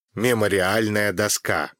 Мемориальная доска.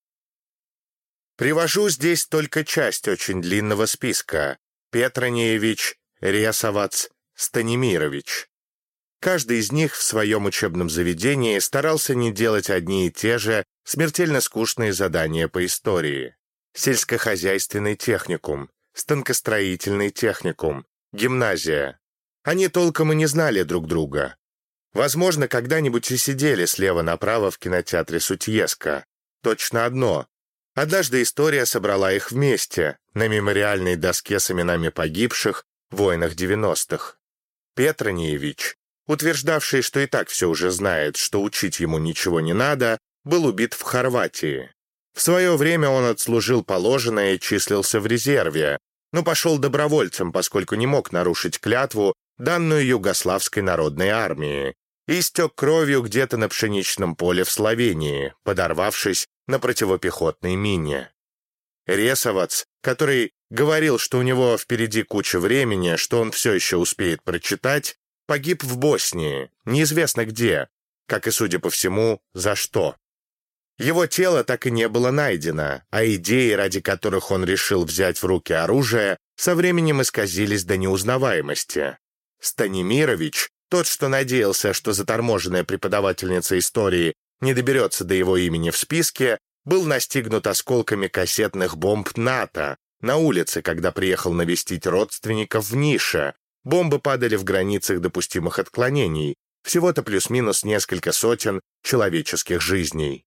Привожу здесь только часть очень длинного списка. Петрониевич, Ресовац, Станимирович. Каждый из них в своем учебном заведении старался не делать одни и те же смертельно скучные задания по истории. Сельскохозяйственный техникум, станкостроительный техникум, гимназия. Они толком и не знали друг друга. Возможно, когда-нибудь и сидели слева направо в кинотеатре Сутьеска. Точно одно. Однажды история собрала их вместе, на мемориальной доске с именами погибших в войнах 90-х. Петрониевич, утверждавший, что и так все уже знает, что учить ему ничего не надо, был убит в Хорватии. В свое время он отслужил положенное и числился в резерве, но пошел добровольцем, поскольку не мог нарушить клятву, данную Югославской народной армии, и истек кровью где-то на пшеничном поле в Словении, подорвавшись на противопехотной мине. Ресовац, который говорил, что у него впереди куча времени, что он все еще успеет прочитать, погиб в Боснии, неизвестно где, как и, судя по всему, за что. Его тело так и не было найдено, а идеи, ради которых он решил взять в руки оружие, со временем исказились до неузнаваемости. Станимирович, тот, что надеялся, что заторможенная преподавательница истории не доберется до его имени в списке, был настигнут осколками кассетных бомб НАТО на улице, когда приехал навестить родственников в Нише. Бомбы падали в границах допустимых отклонений, всего-то плюс-минус несколько сотен человеческих жизней.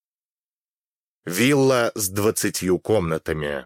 Вилла с 20 комнатами.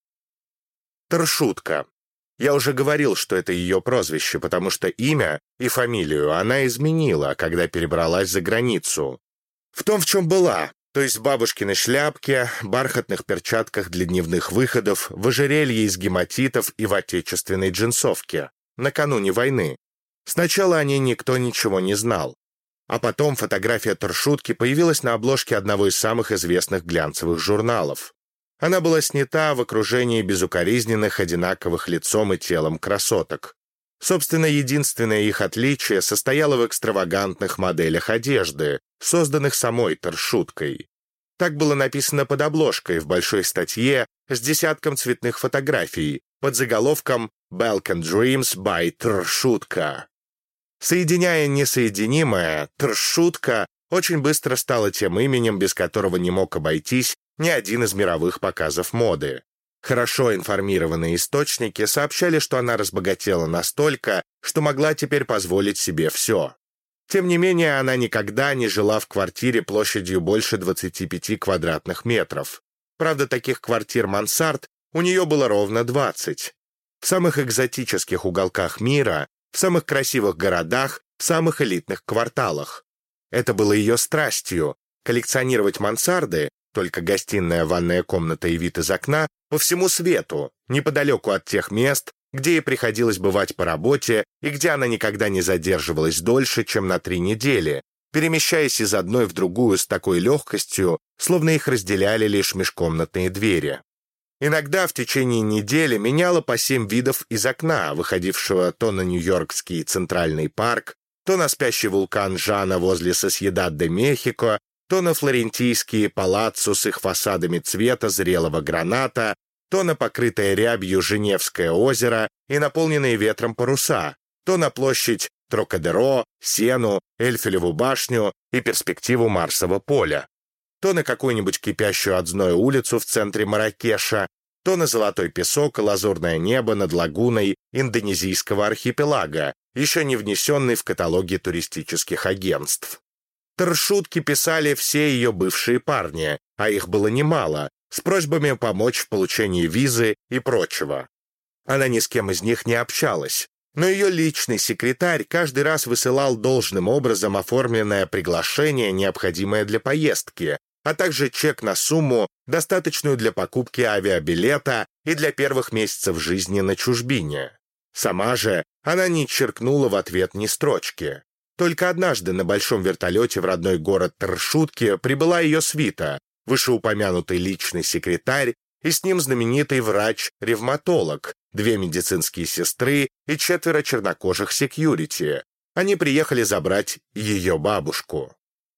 Торшутка. Я уже говорил, что это ее прозвище, потому что имя и фамилию она изменила, когда перебралась за границу. В том, в чем была, то есть в бабушкиной шляпке, бархатных перчатках для дневных выходов, в ожерелье из гематитов и в отечественной джинсовке, накануне войны. Сначала о ней никто ничего не знал. А потом фотография Торшутки появилась на обложке одного из самых известных глянцевых журналов. Она была снята в окружении безукоризненных, одинаковых лицом и телом красоток. Собственно, единственное их отличие состояло в экстравагантных моделях одежды, созданных самой Торшуткой. Так было написано под обложкой в большой статье с десятком цветных фотографий под заголовком «Balkan Dreams by Торшутка». Соединяя несоединимое, Торшутка очень быстро стала тем именем, без которого не мог обойтись ни один из мировых показов моды. Хорошо информированные источники сообщали, что она разбогатела настолько, что могла теперь позволить себе все. Тем не менее, она никогда не жила в квартире площадью больше 25 квадратных метров. Правда, таких квартир-мансард у нее было ровно 20. В самых экзотических уголках мира, в самых красивых городах, в самых элитных кварталах. Это было ее страстью — коллекционировать мансарды, только гостиная, ванная комната и вид из окна, по всему свету, неподалеку от тех мест, где ей приходилось бывать по работе и где она никогда не задерживалась дольше, чем на 3 недели, перемещаясь из одной в другую с такой легкостью, словно их разделяли лишь межкомнатные двери. Иногда в течение недели меняла по 7 видов из окна, выходившего то на Нью-Йоркский Центральный парк, то на спящий вулкан Жана возле Сосьедад-де-Мехико, то на флорентийские палаццо с их фасадами цвета зрелого граната, то на покрытое рябью Женевское озеро и наполненные ветром паруса, то на площадь Трокадеро, Сену, Эльфелеву башню и перспективу Марсового поля, то на какую-нибудь кипящую от зноя улицу в центре Марракеша, то на золотой песок и лазурное небо над лагуной индонезийского архипелага, еще не внесенный в каталоги туристических агентств. Торшутки писали все ее бывшие парни, а их было немало, с просьбами помочь в получении визы и прочего. Она ни с кем из них не общалась, но ее личный секретарь каждый раз высылал должным образом оформленное приглашение, необходимое для поездки, а также чек на сумму, достаточную для покупки авиабилета и для первых месяцев жизни на чужбине. Сама же она не черкнула в ответ ни строчки. Только однажды на большом вертолете в родной город Торшутки прибыла ее свита, вышеупомянутый личный секретарь и с ним знаменитый врач-ревматолог, 2 медицинские сестры и 4 чернокожих секьюрити. Они приехали забрать ее бабушку.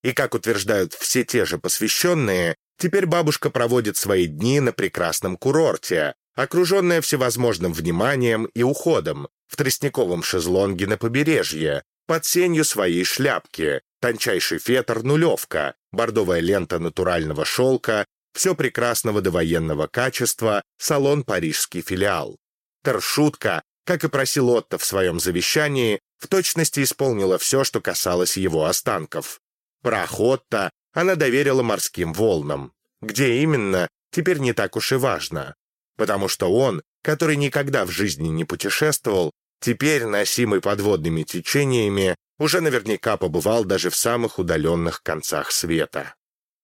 И, как утверждают все те же посвященные, теперь бабушка проводит свои дни на прекрасном курорте, окруженная всевозможным вниманием и уходом, в тростниковом шезлонге на побережье, под сенью своей шляпки, тончайший фетр нулевка, бордовая лента натурального шелка, все прекрасного довоенного качества, салон «Парижский филиал». Тершутка, как и просил Отто в своем завещании, в точности исполнила все, что касалось его останков. Прах Отто она доверила морским волнам. Где именно, теперь не так уж и важно. Потому что он, который никогда в жизни не путешествовал, теперь, носимый подводными течениями, уже наверняка побывал даже в самых удаленных концах света.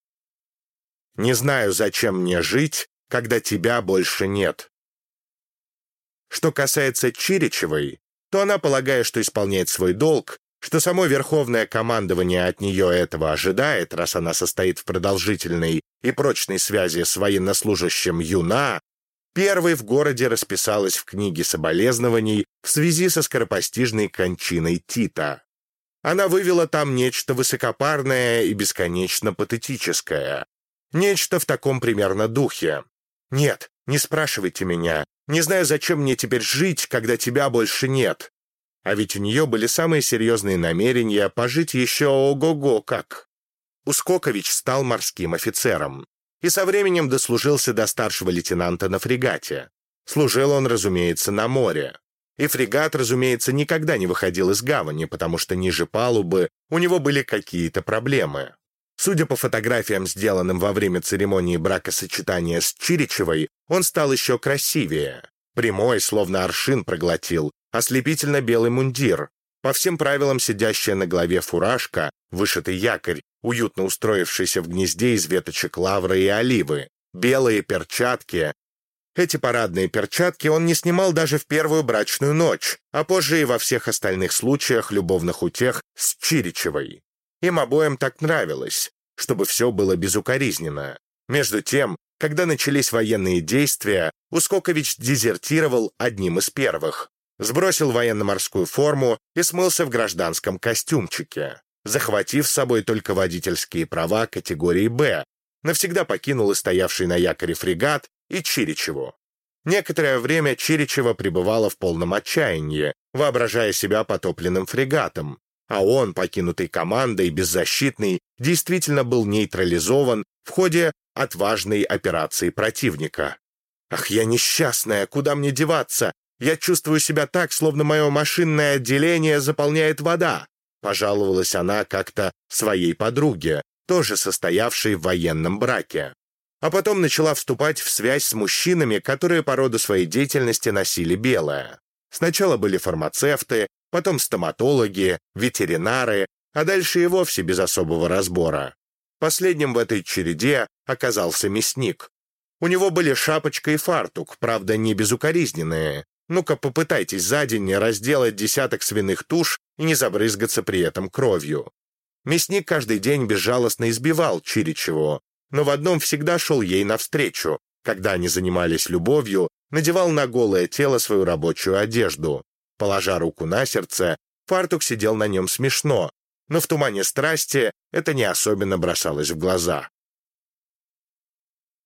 «Не знаю, зачем мне жить, когда тебя больше нет». Что касается Чиричевой, то она, полагая, что исполняет свой долг, что само Верховное командование от нее этого ожидает, раз она состоит в продолжительной и прочной связи с военнослужащим Юна, первой в городе расписалась в книге соболезнований в связи со скоропостижной кончиной Тита. Она вывела там нечто высокопарное и бесконечно патетическое. Нечто в таком примерно духе. «Нет, не спрашивайте меня. Не знаю, зачем мне теперь жить, когда тебя больше нет». А ведь у нее были самые серьезные намерения пожить еще ого-го как. Ускокович стал морским офицером и со временем дослужился до старшего лейтенанта на фрегате. Служил он, разумеется, на море. И фрегат, разумеется, никогда не выходил из гавани, потому что ниже палубы у него были какие-то проблемы. Судя по фотографиям, сделанным во время церемонии бракосочетания с Чиричевой, он стал еще красивее. Прямой, словно аршин проглотил, ослепительно белый мундир, по всем правилам сидящая на голове фуражка, вышитый якорь, уютно устроившийся в гнезде из веточек лавры и оливы, белые перчатки. Эти парадные перчатки он не снимал даже в первую брачную ночь, а позже и во всех остальных случаях любовных утех с Чиричевой. Им обоим так нравилось, чтобы все было безукоризненно. Между тем, когда начались военные действия, Ускокович дезертировал одним из первых, сбросил военно-морскую форму и смылся в гражданском костюмчике, захватив с собой только водительские права категории «Б», навсегда покинул и стоявший на якоре фрегат и Чиричеву. Некоторое время Чиричева пребывала в полном отчаянии, воображая себя потопленным фрегатом, а он, покинутый командой, беззащитный, действительно был нейтрализован в ходе отважной операции противника. «Ах, я несчастная, куда мне деваться? Я чувствую себя так, словно мое машинное отделение заполняет вода», пожаловалась она как-то своей подруге, тоже состоявшей в военном браке. А потом начала вступать в связь с мужчинами, которые по роду своей деятельности носили белое. Сначала были фармацевты, потом стоматологи, ветеринары, а дальше и вовсе без особого разбора. Последним в этой череде оказался мясник. У него были шапочка и фартук, правда, не безукоризненные. Ну-ка, попытайтесь за день не разделать десяток свиных туш и не забрызгаться при этом кровью. Мясник каждый день безжалостно избивал Чиричеву, но в одном всегда шел ей навстречу. Когда они занимались любовью, надевал на голое тело свою рабочую одежду. Положа руку на сердце, фартук сидел на нем смешно, но в тумане страсти это не особенно бросалось в глаза.